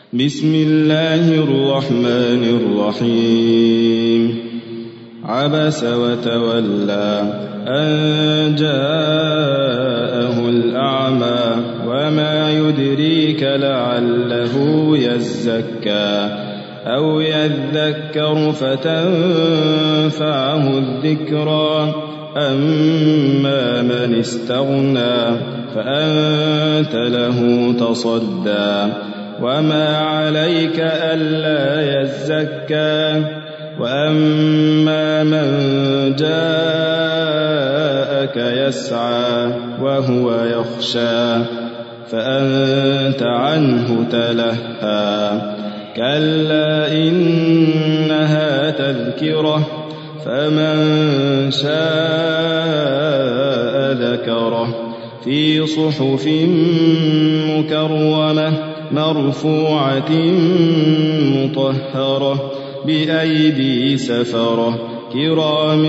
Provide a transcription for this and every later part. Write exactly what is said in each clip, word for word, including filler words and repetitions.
بسم الله الرحمن الرحيم عبس وتولى أن جاءه الأعمى وما يدريك لعله يزكى أو يذكر فتنفعه الذكرى أما من استغنى فأنت له تصدى وما عليك ألا يزكى وأما من جاءك يسعى وهو يخشى فأنت عنه تلهى كلا إنها تذكرة فمن شاء ذكره في صحف مكرمة مرفوعة مطهرة بأيدي سفرة كرام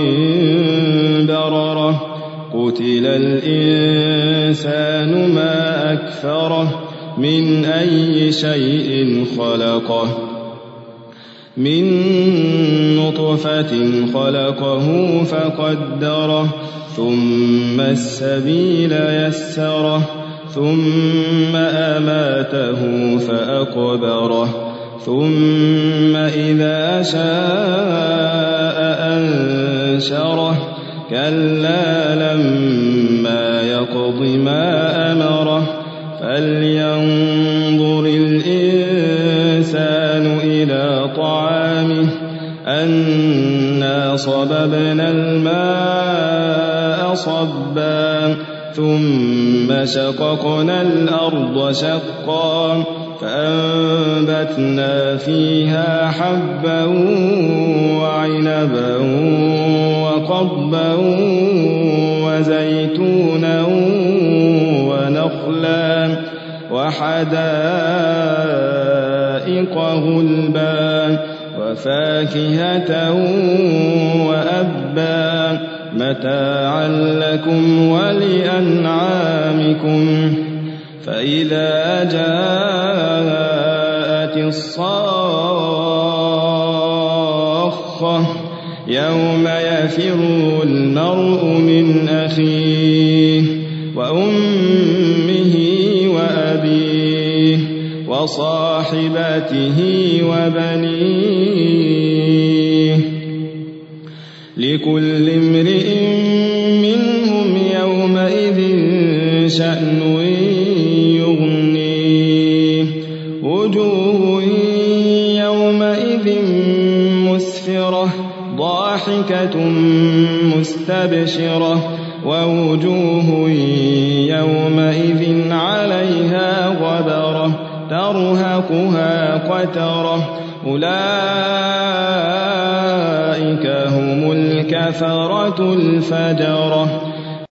بررة قتل الإنسان ما أكفره من أي شيء خلقه من نطفة خلقه فقدره ثم السبيل يسره ثم أماته فأقبره ثم إذا شاء أنشره كلا لما يقض ما أمره فلينظر الإنسان إلى طعامه أنا صببنا الماء صبا ثم شققنا الأرض شقا فأنبتنا فيها حبا وعنبا وقضبا وزيتونا ونخلا وحدائق غلبا وفاكهة وأبا متاعا لكم ولأنعامكم فإذا جاءت الصاخة يوم يفر المرء من أخيه وأمه وأبيه وصاحبته وبنيه لكل امرئ منهم يومئذ شأن يغنيه وجوه يومئذ مسفرة ضاحكة مستبشرة ووجوه يومئذ عليها غبرة ترهقها قترة أولئك هم الكفرة الفجرة